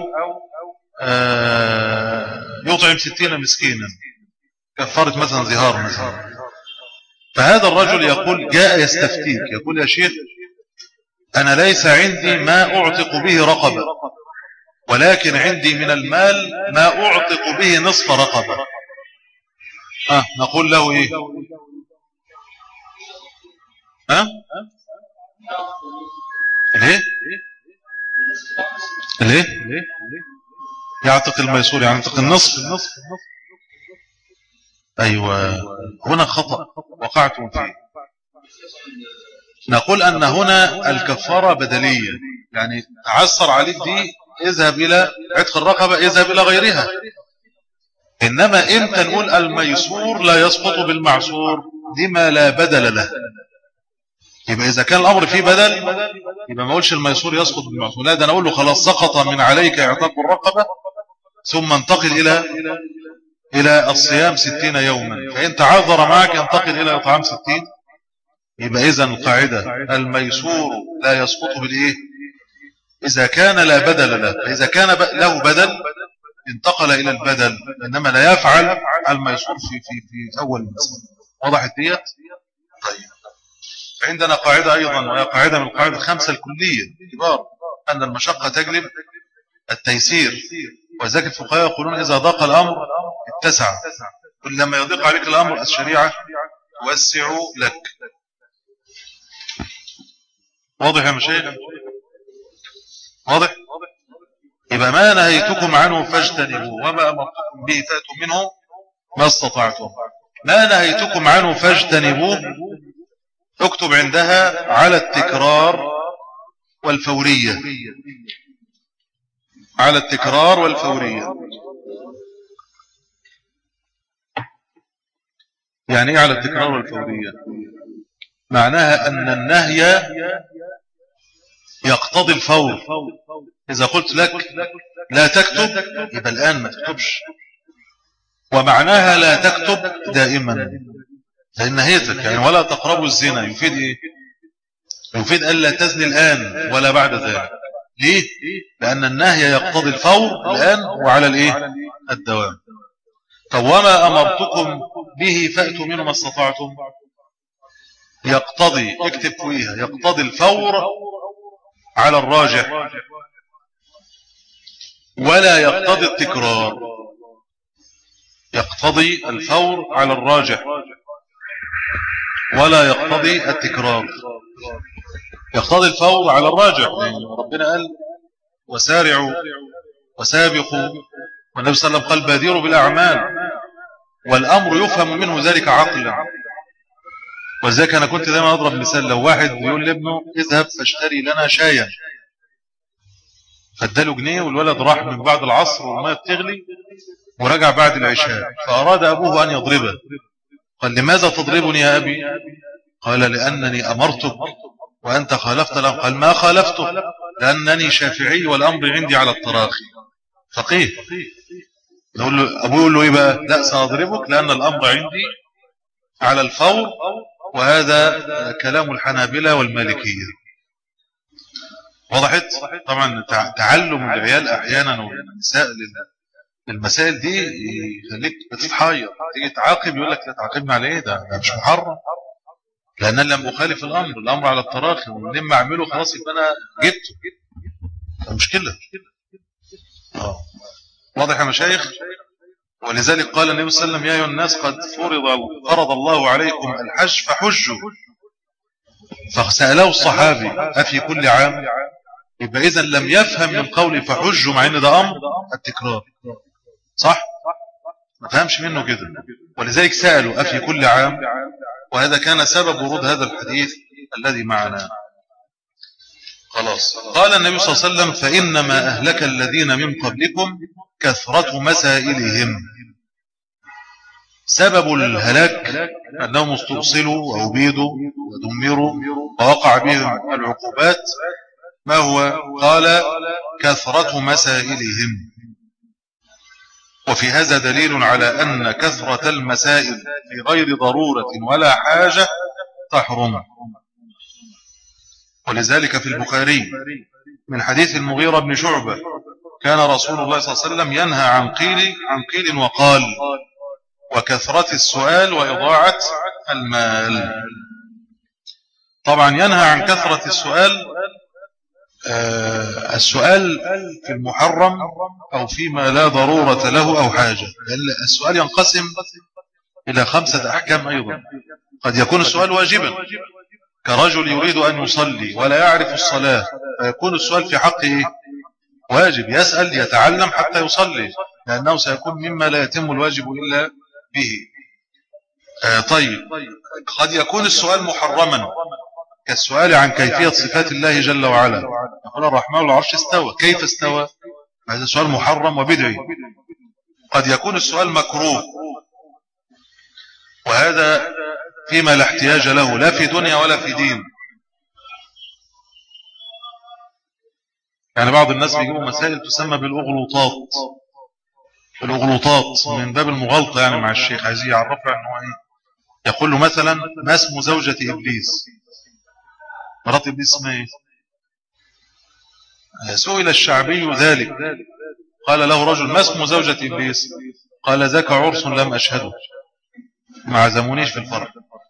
يطعم ستين مسكينا، كفارة مثلا ظهار مثلا. فهذا الرجل يقول جاء يستفتيك، يقول يا شيخ أنا ليس عندي ما أعتق به رقبة، ولكن عندي من المال ما أعتق به نصف رقبة. أه نقول له إيه؟ ها؟ ليه؟ ليه؟ يعتق الميسور، يعتق النصف. أيوة، هنا خطأ وقعتم فيه. نقول أن هنا الكفارة بدلية، يعني تعثر عليك دي اذهب إلى عتق الرقبة، اذهب إلى غيرها. إنما إمتى نقول الميسور لا يسقط بالمعسور؟ لما لا بدل له. يبقى إذا كان الأمر فيه بدل يبقى ما أقولش الميسور يسقط بالمعسور، لا ده أنا أقول له خلاص سقط من عليك اعتاق الرقبة ثم انتقل إلى إلى الصيام ستين يوما، فإن تعذر معك انتقل إلى إطعام ستين. يبقى إذن القاعدة الميسور لا يسقط بالإيه؟ إذا كان لا بدل له، فإذا كان له بدل انتقل إلى البدل، إنما لا يفعل الميسور في في في أول المسألة. وضحت ديت؟ طيب عندنا قاعدة أيضا، وهي قاعدة من القاعدة الخمسة الكلية الكبار، أن المشقة تجلب التيسير، وذلك الفقهاء يقولون إذا ضاق الأمر اتسع، كلما يضيق عليك الأمر الشريعة توسع لك. واضح يا مشايخ؟ واضح؟ يبقى ما نهيتكم عنه فاجتنبوا وما أمرتكم به فأتوا منه ما استطعتم. ما نهيتكم عنه فاجتنبوه اكتب عندها على التكرار والفورية، على التكرار والفورية. يعني ايه على التكرار والفورية؟ معناها أن النهي يقتضي الفور. إذا قلت لك لا تكتب يبقى الآن ما تكتبش، ومعناها لا تكتب دائما، لأن نهيتك يعني ولا تقربوا الزنا يفيد إيه؟ يفيد ألا تزني الآن ولا بعد ذلك. ليه؟ لأن النهي يقتضي الفور الآن وعلى الإيه؟ الدوام. طب وما أمرتكم به فأتوا منه ما استطعتم، يقتضي، اكتب فيها، يقتضي الفور على الراجح ولا يقتضي التكرار. يقتضي الفور على الراجح ولا يقتضي التكرار. يقتضي الفور على الراجح، يعني ربنا قال وسارعوا وسابقوا، والنبي صلى الله عليه وسلم قال بادروا بالأعمال، والأمر يفهم منه ذلك عقلا. وذلك أنا كنت دائما أضرب مثال، لو واحد يقول لابنه اذهب فاشتري لنا شايا، فاداله جنيه والولد راح من بعد العصر والمية بتغلي ورجع بعد العشاء، فأراد أبوه أن يضربه، قال لماذا تضربني يا أبي؟ قال لأنني أمرتك وأنت خالفت الأمر. قال ما خالفته، لأنني شافعي والأمر عندي على التراخي. فقيه. نقول له أبوه يقول له إيه بقى؟ لا سأضربك لأن الأمر عندي على الفور، وهذا كلام الحنابلة والمالكية. وضحت؟ طبعا تعلم العيال أحيانا والنساء المسائل دي يخليك بتتحير، تيجي تعاقب يقول لك لا تعاقبنا على ايه، ده, ده مش محرم، لأن لم أخالف الأمر، الأمر على التراخي، ولما أعمله خلاص يبقى أنا جبته، ده مشكلة. آه. واضح يا مشايخ؟ ولذلك قال النبي صلى الله عليه وسلم يا أيها الناس قد فرض فرض الله عليكم الحج فحجوا، فسأله الصحابي أفي كل عام؟ يبقى إذن لم يفهم من قولي فحجوا، مع أن ده أمر التكرار، صح؟ ما فهمش منه كده، ولذلك سألوا أفي كل عام، وهذا كان سبب ورود هذا الحديث الذي معنا. خلاص. قال النبي صلى الله عليه وسلم فإنما أهلك الذين من قبلكم كثرة مسائلهم. سبب الهلاك أنهم استؤصلوا وأبيدوا ودمروا ووقع بهم العقوبات. ما هو؟ قال كثرة مسائلهم. وفي هذا دليل على أن كثرة المسائل في غير ضرورة ولا حاجة تحرم. ولذلك في البخاري من حديث المغيرة بن شعبة كان رسول الله صلى الله عليه وسلم ينهى عن قيل عن قيل وقال وكثرة السؤال وإضاعة المال. طبعا ينهى عن كثرة السؤال، آه السؤال في المحرم أو فيما لا ضرورة له أو حاجة، لأن السؤال ينقسم إلى خمسة أحكام أيضا. قد يكون السؤال واجبا كرجل يريد أن يصلي ولا يعرف الصلاة، فيكون السؤال في حقه واجب، يسأل يتعلم حتى يصلي، لأنه سيكون مما لا يتم الواجب إلا به. آه طيب، قد يكون السؤال محرما كالسؤال عن كيفية صفات الله جل وعلا، يقول الرحمن على العرش استوى، كيف استوى؟ هذا سؤال محرم وبدعي. قد يكون السؤال مكروه، وهذا فيما لا احتياج له لا في دنيا ولا في دين. يعني بعض الناس بيجيبوا مسائل تسمى بالأغلوطات، الأغلوطات من باب المغالطة يعني مع الشيخ، عايز يعرفه أنه إيه. يقول له مثلا ما اسم زوجة إبليس؟ مرات إبليس اسمها إيه؟ سئل الشعبي ذلك قال له رجل ما اسم زوجة إبليس؟ قال ذاك عرس لم أشهده، ما عزمونيش في الفرح.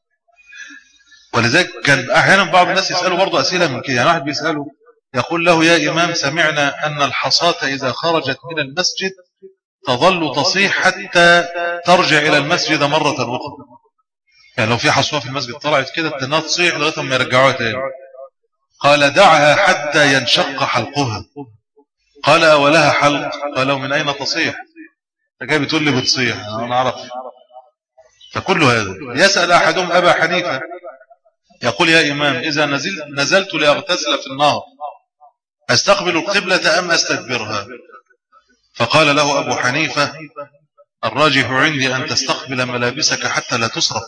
ولذلك كان أحيانا بعض الناس يسألوا برضو أسئلة من كده. يعني واحد بيسأله يقول له يا إمام سمعنا أن الحصاة إذا خرجت من المسجد تظل تصيح حتى ترجع إلى المسجد مرة أخرى. يعني لو في حصوة في المسجد طلعت كده تنها تصيح لغاية ما يرجعوها تاني. قال دعها حتى ينشق حلقها. قال ولها حلق؟ قال من أين تصيح؟ فجاء بتقول لي بتصيح، أنا أعرف. فكل هذا يسأل أحدهم أبا حنيفة يقول يا إمام إذا نزلت, نزلت لأغتسل في النهر أستقبل القبلة أم أستدبرها؟ فقال له أبو حنيفة الراجح عندي أن تستقبل ملابسك حتى لا تسرق.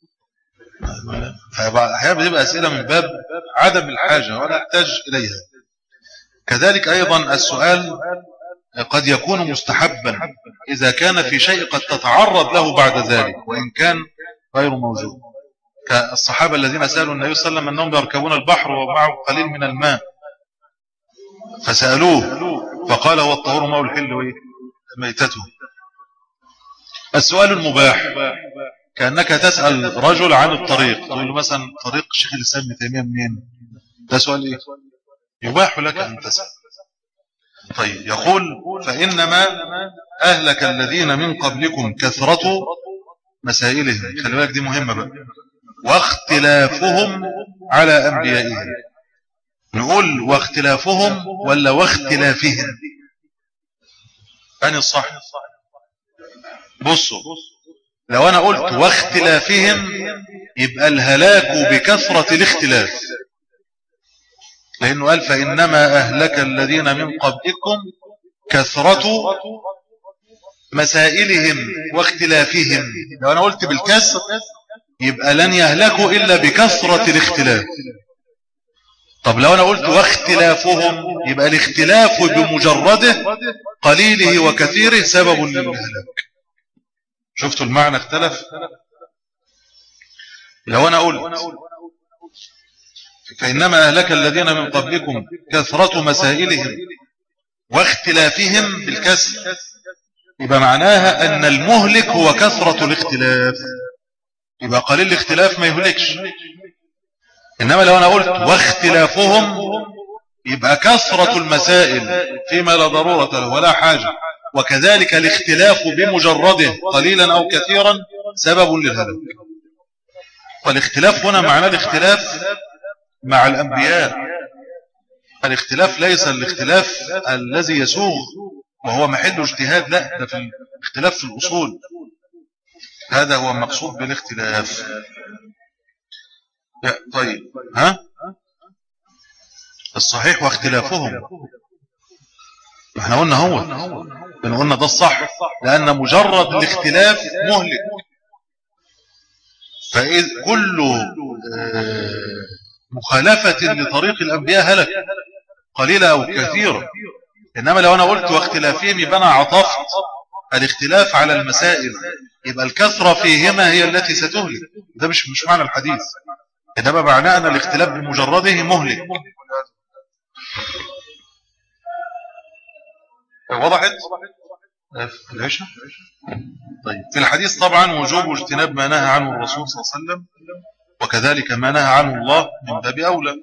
فأحيانا بتبقى أسئلة من باب عدم الحاجة ولا يحتاج إليها. كذلك أيضا السؤال قد يكون مستحبا إذا كان في شيء قد تتعرض له بعد ذلك وإن كان غير موجود، كالصحابة الذين سألوا النبي صلى الله عليه وسلم أنهم يركبون البحر ومعه قليل من الماء، فسألوه فقال هو الطهور ماء الحل ميتته. السؤال المباح كأنك تسأل رجل عن الطريق، تقول له مثلا طريق شيخ الإسلام ابن تيمية منين؟ ده سؤال إيه؟ يباح لك أن تسأل. طيب يقول فإنما أهلك الذين من قبلكم كثرة مسائلهم. خلي بالك دي مهمة بقى. واختلافهم على أنبيائهم. نقول واختلافهم ولا واختلافهم؟ أني الصح؟ بصوا لو أنا قلت واختلافهم يبقى الهلاك بكثرة الاختلاف، لأنه قال فإنما أهلك الذين من قبلكم كثرة مسائلهم واختلافهم. لو أنا قلت بالكسر يبقى لن يهلكوا إلا بكثرة الاختلاف. طب لو أنا قلت واختلافهم يبقى الاختلاف بمجرده قليله وكثيره سبب للهلاك. شفتوا المعنى اختلف؟ لو أنا قلت فإنما أهلك الذين من قبلكم كثرة مسائلهم واختلافهم بالكسر يبقى معناها أن المهلك هو كثرة الاختلاف، يبقى قليل الاختلاف ما يهلكش. إنما لو أنا قلت واختلافهم يبقى كثرة المسائل فيما لا ضرورة له ولا حاجة، وكذلك الاختلاف بمجرده قليلا أو كثيرا سبب للهلاك. والاختلاف هنا معناه الاختلاف مع الأنبياء. الاختلاف ليس الاختلاف الذي يسوغ وهو محل اجتهاد، لا ده في اختلاف في الأصول، هذا هو المقصود بالاختلاف. طيب ها الصحيح واختلافهم، احنا قلنا هو قلنا ده الصح، لأن مجرد الاختلاف مهلك. فإذ كل مخالفة لطريق الأنبياء هلك قليلة أو كثيرة. إنما لو أنا قلت واختلافهم يبقى أنا عطفت الاختلاف على المسائل، يبقى الكثرة فيهما هي التي ستهلك. ده مش مش معنى الحديث، إنما معناه أن الاختلاف بمجرده مهلك. وضحت العشاء؟ طيب في الحديث طبعا وجوب اجتناب ما نهى عنه الرسول صلى الله عليه وسلم، وكذلك ما نهى عنه الله من باب أولى.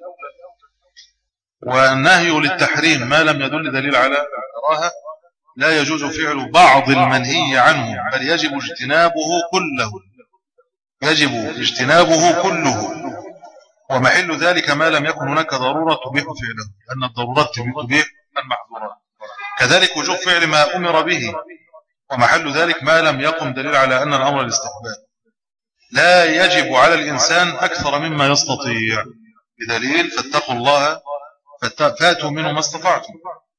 والنهي للتحريم ما لم يدل دليل على الكراهة، لا يجوز فعل بعض المنهي عنه، بل يجب اجتنابه كله، يجب اجتنابه كله. ومحل ذلك ما لم يكن هناك ضرورة تبيح فعله، لأن الضرورات تبيح المحظورات. كذلك وجوب فعل ما أمر به، ومحل ذلك ما لم يقم دليل على أن الأمر الاستحباب. لا يجب على الإنسان أكثر مما يستطيع، بدليل فاتقوا الله فاتوا منه ما استطعتم.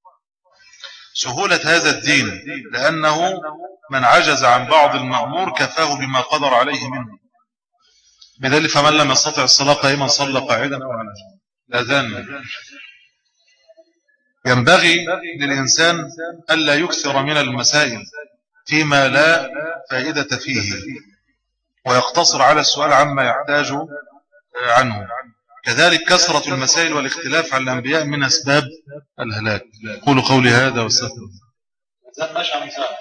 سهولة هذا الدين، لأنه من عجز عن بعض المأمور كفاه بما قدر عليه منه، بدليل فمن لم يستطع الصلاة قائما صلى قاعدا أو على جنب. الأذان ينبغي للإنسان ألا يكثر من المسائل فيما لا فائدة فيه، ويقتصر على السؤال عما يحتاج عنه. كذلك كثرة المسائل والاختلاف على الأنبياء من أسباب الهلاك. قولوا قولي هذا واستغفر الله.